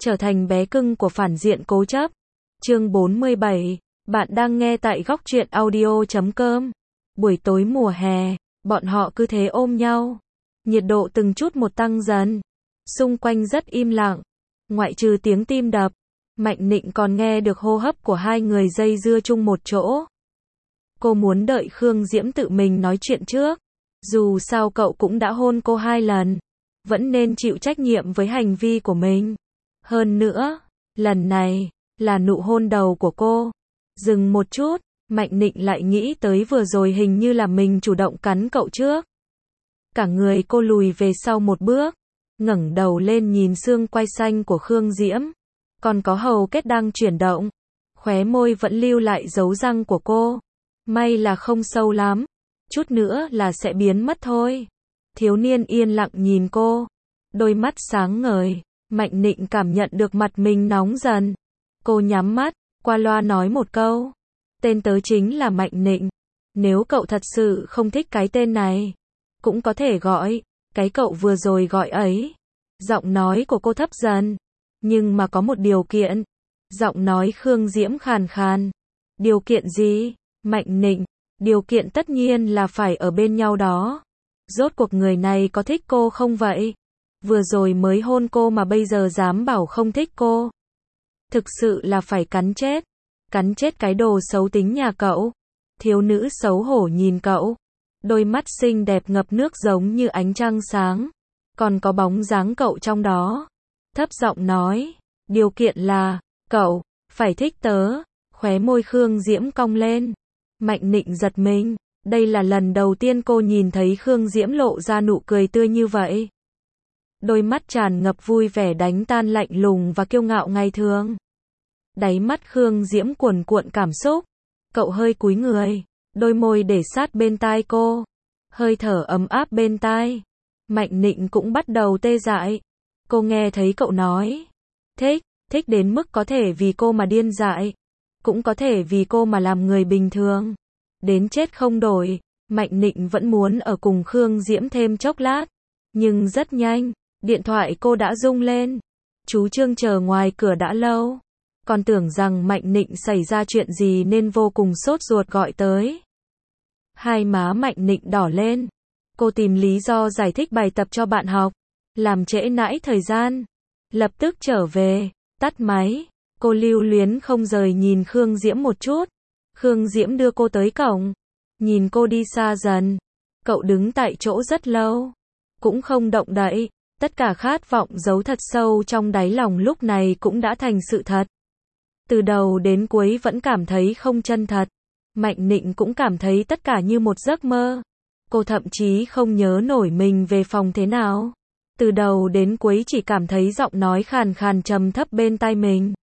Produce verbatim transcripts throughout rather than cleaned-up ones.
trở thành bé cưng của phản diện cố chấp. Chương bốn mươi bảy, bạn đang nghe tại góc truyện audio chấm com. Buổi tối mùa hè, bọn họ cứ thế ôm nhau. Nhiệt độ từng chút một tăng dần. Xung quanh rất im lặng. Ngoại trừ tiếng tim đập, Mạnh Nịnh còn nghe được hô hấp của hai người dây dưa chung một chỗ. Cô muốn đợi Khương Diễm tự mình nói chuyện trước. Dù sao cậu cũng đã hôn cô hai lần. Vẫn nên chịu trách nhiệm với hành vi của mình. Hơn nữa, lần này, là nụ hôn đầu của cô. Dừng một chút, Mạnh Nịnh lại nghĩ tới vừa rồi hình như là mình chủ động cắn cậu trước. Cả người cô lùi về sau một bước, ngẩng đầu lên nhìn xương quai xanh của Khương Diễm. Còn có hầu kết đang chuyển động. Khóe môi vẫn lưu lại dấu răng của cô. May là không sâu lắm. Chút nữa là sẽ biến mất thôi. Thiếu niên yên lặng nhìn cô. Đôi mắt sáng ngời. Mạnh Nịnh cảm nhận được mặt mình nóng dần. Cô nhắm mắt, qua loa nói một câu. Tên tớ chính là Mạnh Nịnh. Nếu cậu thật sự không thích cái tên này, cũng có thể gọi cái cậu vừa rồi gọi ấy. Giọng nói của cô thấp dần. Nhưng mà có một điều kiện. Giọng nói Khương Diễm khàn khàn. Điều kiện gì? Mạnh Nịnh. Điều kiện tất nhiên là phải ở bên nhau đó. Rốt cuộc người này có thích cô không vậy? Vừa rồi mới hôn cô mà bây giờ dám bảo không thích cô. Thực sự là phải cắn chết. Cắn chết cái đồ xấu tính nhà cậu. Thiếu nữ xấu hổ nhìn cậu. Đôi mắt xinh đẹp ngập nước giống như ánh trăng sáng. Còn có bóng dáng cậu trong đó. Thấp giọng nói. Điều kiện là, cậu, phải thích tớ. Khóe môi Khương Diễm cong lên. Mạnh Nịnh giật mình. Đây là lần đầu tiên cô nhìn thấy Khương Diễm lộ ra nụ cười tươi như vậy. Đôi mắt tràn ngập vui vẻ đánh tan lạnh lùng và kiêu ngạo ngày thường. Đáy mắt Khương Diễm cuồn cuộn cảm xúc. Cậu hơi cúi người. Đôi môi để sát bên tai cô. Hơi thở ấm áp bên tai. Mạnh Nịnh cũng bắt đầu tê dại. Cô nghe thấy cậu nói. Thích, thích đến mức có thể vì cô mà điên dại. Cũng có thể vì cô mà làm người bình thường. Đến chết không đổi. Mạnh Nịnh vẫn muốn ở cùng Khương Diễm thêm chốc lát. Nhưng rất nhanh, điện thoại cô đã rung lên. Chú Trương chờ ngoài cửa đã lâu. Còn tưởng rằng Mạnh Nịnh xảy ra chuyện gì nên vô cùng sốt ruột gọi tới. Hai má Mạnh Nịnh đỏ lên. Cô tìm lý do giải thích bài tập cho bạn học. Làm trễ nãi thời gian. Lập tức trở về, tắt máy. Cô lưu luyến không rời nhìn Khương Diễm một chút. Khương Diễm đưa cô tới cổng. Nhìn cô đi xa dần. Cậu đứng tại chỗ rất lâu. Cũng không động đậy. Tất cả khát vọng giấu thật sâu trong đáy lòng lúc này cũng đã thành sự thật. Từ đầu đến cuối vẫn cảm thấy không chân thật. Mạnh Nịnh cũng cảm thấy tất cả như một giấc mơ. Cô thậm chí không nhớ nổi mình về phòng thế nào. Từ đầu đến cuối chỉ cảm thấy giọng nói khàn khàn trầm thấp bên tai mình.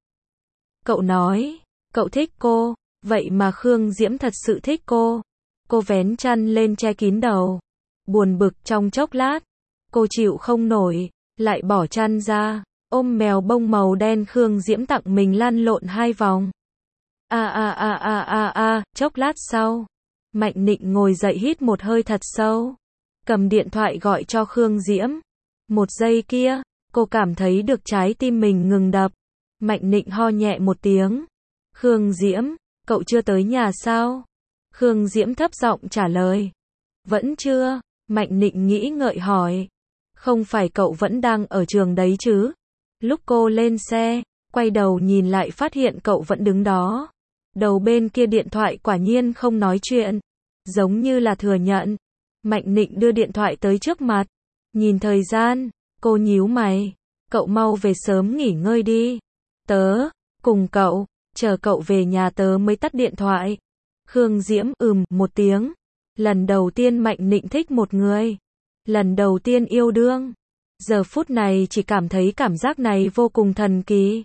Cậu nói, cậu thích cô, vậy mà Khương Diễm thật sự thích cô. Cô vén chăn lên che kín đầu. Buồn bực trong chốc lát. Cô chịu không nổi, lại bỏ chăn ra, ôm mèo bông màu đen Khương Diễm tặng mình lăn lộn hai vòng. A a a a a a, chốc lát sau, Mạnh Nịnh ngồi dậy hít một hơi thật sâu, cầm điện thoại gọi cho Khương Diễm. Một giây kia, cô cảm thấy được trái tim mình ngừng đập. Mạnh Nịnh ho nhẹ một tiếng. Khương Diễm, cậu chưa tới nhà sao? Khương Diễm thấp giọng trả lời. Vẫn chưa, Mạnh Nịnh nghĩ ngợi hỏi. Không phải cậu vẫn đang ở trường đấy chứ? Lúc cô lên xe, quay đầu nhìn lại phát hiện cậu vẫn đứng đó. Đầu bên kia điện thoại quả nhiên không nói chuyện. Giống như là thừa nhận. Mạnh Nịnh đưa điện thoại tới trước mặt. Nhìn thời gian, cô nhíu mày. Cậu mau về sớm nghỉ ngơi đi. Tớ, cùng cậu, chờ cậu về nhà tớ mới tắt điện thoại. Khương Diễm ừm một tiếng. Lần đầu tiên Mạnh Nịnh thích một người. Lần đầu tiên yêu đương. Giờ phút này chỉ cảm thấy cảm giác này vô cùng thần kỳ.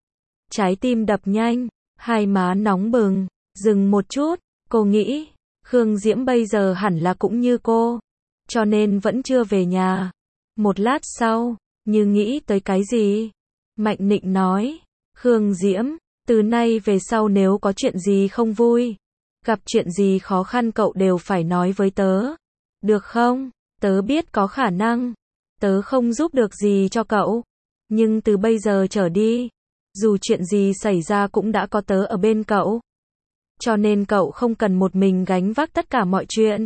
Trái tim đập nhanh, hai má nóng bừng. Dừng một chút, cô nghĩ, Khương Diễm bây giờ hẳn là cũng như cô. Cho nên vẫn chưa về nhà. Một lát sau, như nghĩ tới cái gì. Mạnh Nịnh nói, Khương Diễm, từ nay về sau nếu có chuyện gì không vui, gặp chuyện gì khó khăn cậu đều phải nói với tớ. Được không? Tớ biết có khả năng. Tớ không giúp được gì cho cậu. Nhưng từ bây giờ trở đi, dù chuyện gì xảy ra cũng đã có tớ ở bên cậu. Cho nên cậu không cần một mình gánh vác tất cả mọi chuyện.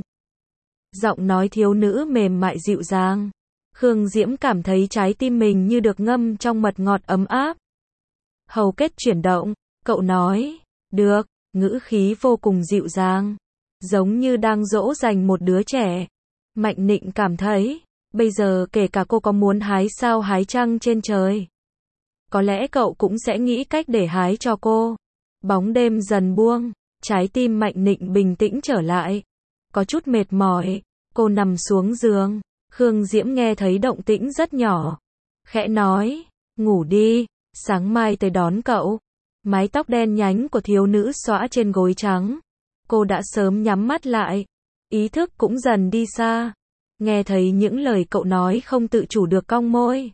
Giọng nói thiếu nữ mềm mại dịu dàng. Khương Diễm cảm thấy trái tim mình như được ngâm trong mật ngọt ấm áp. Hầu kết chuyển động, cậu nói, được, ngữ khí vô cùng dịu dàng, giống như đang dỗ dành một đứa trẻ. Mạnh Nịnh cảm thấy, bây giờ kể cả cô có muốn hái sao hái trăng trên trời, có lẽ cậu cũng sẽ nghĩ cách để hái cho cô. Bóng đêm dần buông, trái tim Mạnh Nịnh bình tĩnh trở lại. Có chút mệt mỏi, cô nằm xuống giường. Khương Diễm nghe thấy động tĩnh rất nhỏ, khẽ nói, ngủ đi, sáng mai tới đón cậu. Mái tóc đen nhánh của thiếu nữ xõa trên gối trắng. Cô đã sớm nhắm mắt lại, ý thức cũng dần đi xa. Nghe thấy những lời cậu nói không tự chủ được cong môi.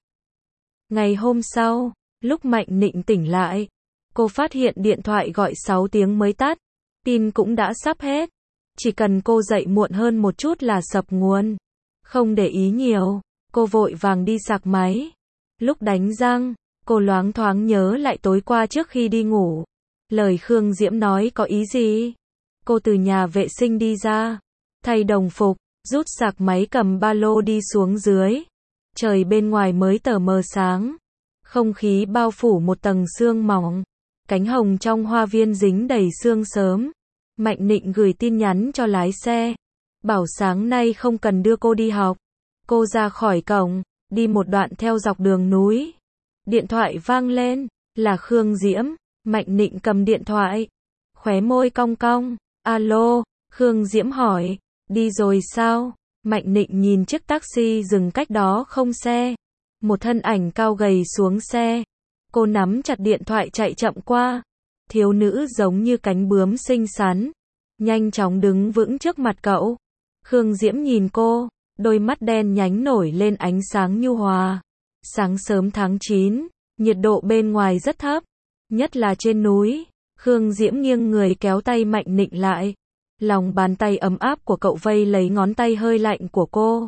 Ngày hôm sau, lúc Mạnh Nịnh tỉnh lại, cô phát hiện điện thoại gọi sáu tiếng mới tắt, pin cũng đã sắp hết. Chỉ cần cô dậy muộn hơn một chút là sập nguồn. Không để ý nhiều, cô vội vàng đi sạc máy. Lúc đánh răng, cô loáng thoáng nhớ lại tối qua trước khi đi ngủ. Lời Khương Diễm nói có ý gì? Cô từ nhà vệ sinh đi ra, thay đồng phục, rút sạc máy cầm ba lô đi xuống dưới. Trời bên ngoài mới tờ mờ sáng. Không khí bao phủ một tầng sương mỏng. Cánh hồng trong hoa viên dính đầy sương sớm. Mạnh Nịnh gửi tin nhắn cho lái xe, bảo sáng nay không cần đưa cô đi học. Cô ra khỏi cổng, đi một đoạn theo dọc đường núi. Điện thoại vang lên, là Khương Diễm. Mạnh Nịnh cầm điện thoại, khóe môi cong cong. Alo, Khương Diễm hỏi, đi rồi sao? Mạnh Nịnh nhìn chiếc taxi dừng cách đó không xe. Một thân ảnh cao gầy xuống xe. Cô nắm chặt điện thoại chạy chậm qua. Thiếu nữ giống như cánh bướm xinh xắn, nhanh chóng đứng vững trước mặt cậu. Khương Diễm nhìn cô, đôi mắt đen nhánh nổi lên ánh sáng nhu hòa. Sáng sớm tháng chín, nhiệt độ bên ngoài rất thấp, nhất là trên núi. Khương Diễm nghiêng người kéo tay Mạnh Nịnh lại. Lòng bàn tay ấm áp của cậu vây lấy ngón tay hơi lạnh của cô.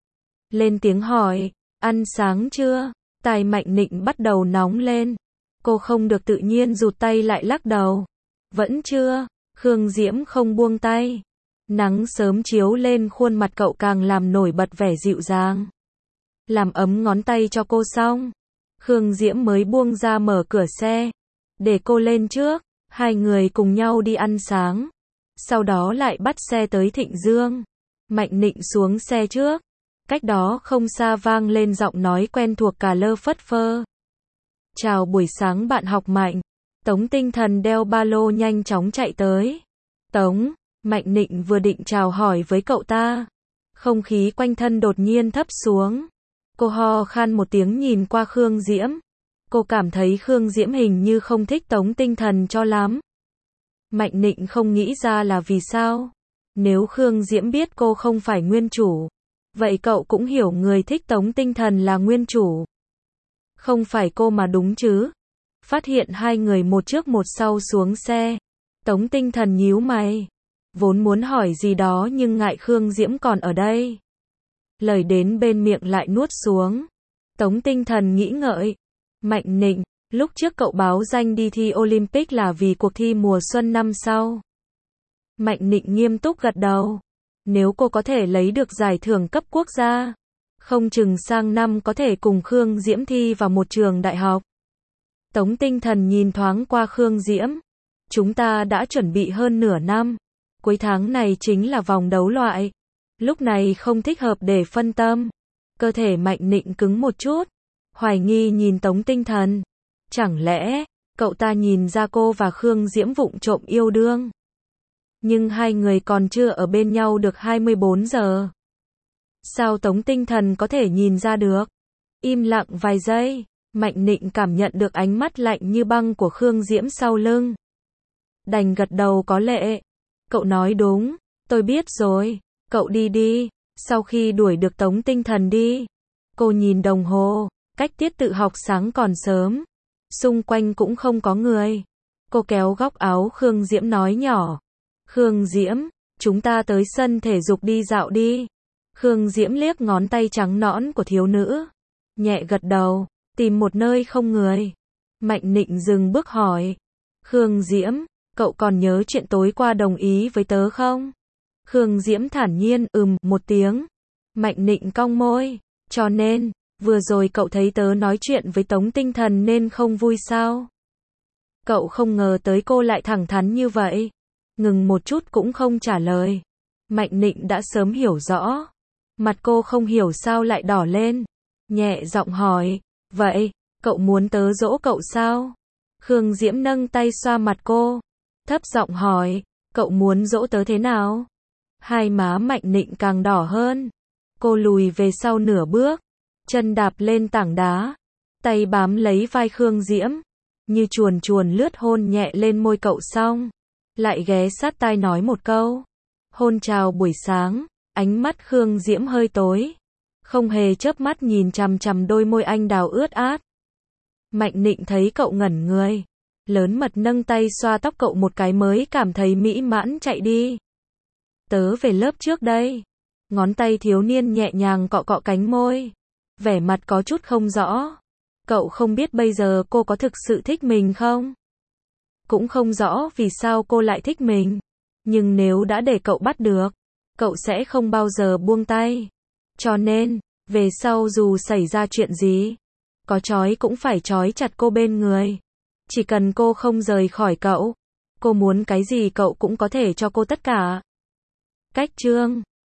Lên tiếng hỏi, ăn sáng chưa? Tai Mạnh Nịnh bắt đầu nóng lên. Cô không được tự nhiên rụt tay lại lắc đầu. Vẫn chưa. Khương Diễm không buông tay. Nắng sớm chiếu lên khuôn mặt cậu càng làm nổi bật vẻ dịu dàng. Làm ấm ngón tay cho cô xong, Khương Diễm mới buông ra mở cửa xe. Để cô lên trước. Hai người cùng nhau đi ăn sáng. Sau đó lại bắt xe tới Thịnh Dương. Mạnh Nịnh xuống xe trước. Cách đó không xa vang lên giọng nói quen thuộc cà lơ phất phơ. Chào buổi sáng bạn học Mạnh. Tống Tinh Thần đeo ba lô nhanh chóng chạy tới. Tống, Mạnh Nịnh vừa định chào hỏi với cậu ta. Không khí quanh thân đột nhiên thấp xuống. Cô ho khan một tiếng nhìn qua Khương Diễm. Cô cảm thấy Khương Diễm hình như không thích Tống Tinh Thần cho lắm. Mạnh Nịnh không nghĩ ra là vì sao. Nếu Khương Diễm biết cô không phải nguyên chủ, vậy cậu cũng hiểu người thích Tống Tinh Thần là nguyên chủ. Không phải cô mà đúng chứ? Phát hiện hai người một trước một sau xuống xe. Tống Tinh Thần nhíu mày. Vốn muốn hỏi gì đó nhưng ngại Khương Diễm còn ở đây. Lời đến bên miệng lại nuốt xuống. Tống Tinh Thần nghĩ ngợi. Mạnh Nịnh, lúc trước cậu báo danh đi thi Olympic là vì cuộc thi mùa xuân năm sau. Mạnh Nịnh nghiêm túc gật đầu. Nếu cô có thể lấy được giải thưởng cấp quốc gia, không chừng sang năm có thể cùng Khương Diễm thi vào một trường đại học. Tống Tinh Thần nhìn thoáng qua Khương Diễm. Chúng ta đã chuẩn bị hơn nửa năm. Cuối tháng này chính là vòng đấu loại. Lúc này không thích hợp để phân tâm. Cơ thể Mạnh Nịnh cứng một chút. Hoài nghi nhìn Tống Tinh Thần. Chẳng lẽ, cậu ta nhìn ra cô và Khương Diễm vụng trộm yêu đương? Nhưng hai người còn chưa ở bên nhau được hai mươi bốn giờ. Sao Tống Tinh Thần có thể nhìn ra được? Im lặng vài giây, Mạnh Nịnh cảm nhận được ánh mắt lạnh như băng của Khương Diễm sau lưng. Đành gật đầu có lệ. Cậu nói đúng, tôi biết rồi, cậu đi đi. Sau khi đuổi được Tống Tinh Thần đi, cô nhìn đồng hồ, cách tiết tự học sáng còn sớm. Xung quanh cũng không có người. Cô kéo góc áo Khương Diễm nói nhỏ. Khương Diễm, chúng ta tới sân thể dục đi dạo đi. Khương Diễm liếc ngón tay trắng nõn của thiếu nữ. Nhẹ gật đầu. Tìm một nơi không người. Mạnh Nịnh dừng bước hỏi. Khương Diễm, cậu còn nhớ chuyện tối qua đồng ý với tớ không? Khương Diễm thản nhiên ừm một tiếng. Mạnh Nịnh cong môi. Cho nên, vừa rồi cậu thấy tớ nói chuyện với Tống Tinh Thần nên không vui sao? Cậu không ngờ tới cô lại thẳng thắn như vậy. Ngừng một chút cũng không trả lời. Mạnh Nịnh đã sớm hiểu rõ. Mặt cô không hiểu sao lại đỏ lên. Nhẹ giọng hỏi. Vậy, cậu muốn tớ dỗ cậu sao? Khương Diễm nâng tay xoa mặt cô. Thấp giọng hỏi. Cậu muốn dỗ tớ thế nào? Hai má Mạnh Nịnh càng đỏ hơn. Cô lùi về sau nửa bước. Chân đạp lên tảng đá. Tay bám lấy vai Khương Diễm. Như chuồn chuồn lướt hôn nhẹ lên môi cậu xong. Lại ghé sát tai nói một câu. Hôn chào buổi sáng. Ánh mắt Khương Diễm hơi tối. Không hề chớp mắt nhìn chằm chằm đôi môi anh đào ướt át. Mạnh Nịnh thấy cậu ngẩn người. Lớn mật nâng tay xoa tóc cậu một cái mới cảm thấy mỹ mãn chạy đi. Tớ về lớp trước đây. Ngón tay thiếu niên nhẹ nhàng cọ cọ cánh môi. Vẻ mặt có chút không rõ. Cậu không biết bây giờ cô có thực sự thích mình không? Cũng không rõ vì sao cô lại thích mình. Nhưng nếu đã để cậu bắt được, cậu sẽ không bao giờ buông tay. Cho nên, về sau dù xảy ra chuyện gì, có trói cũng phải trói chặt cô bên người. Chỉ cần cô không rời khỏi cậu, cô muốn cái gì cậu cũng có thể cho cô tất cả. Cách chương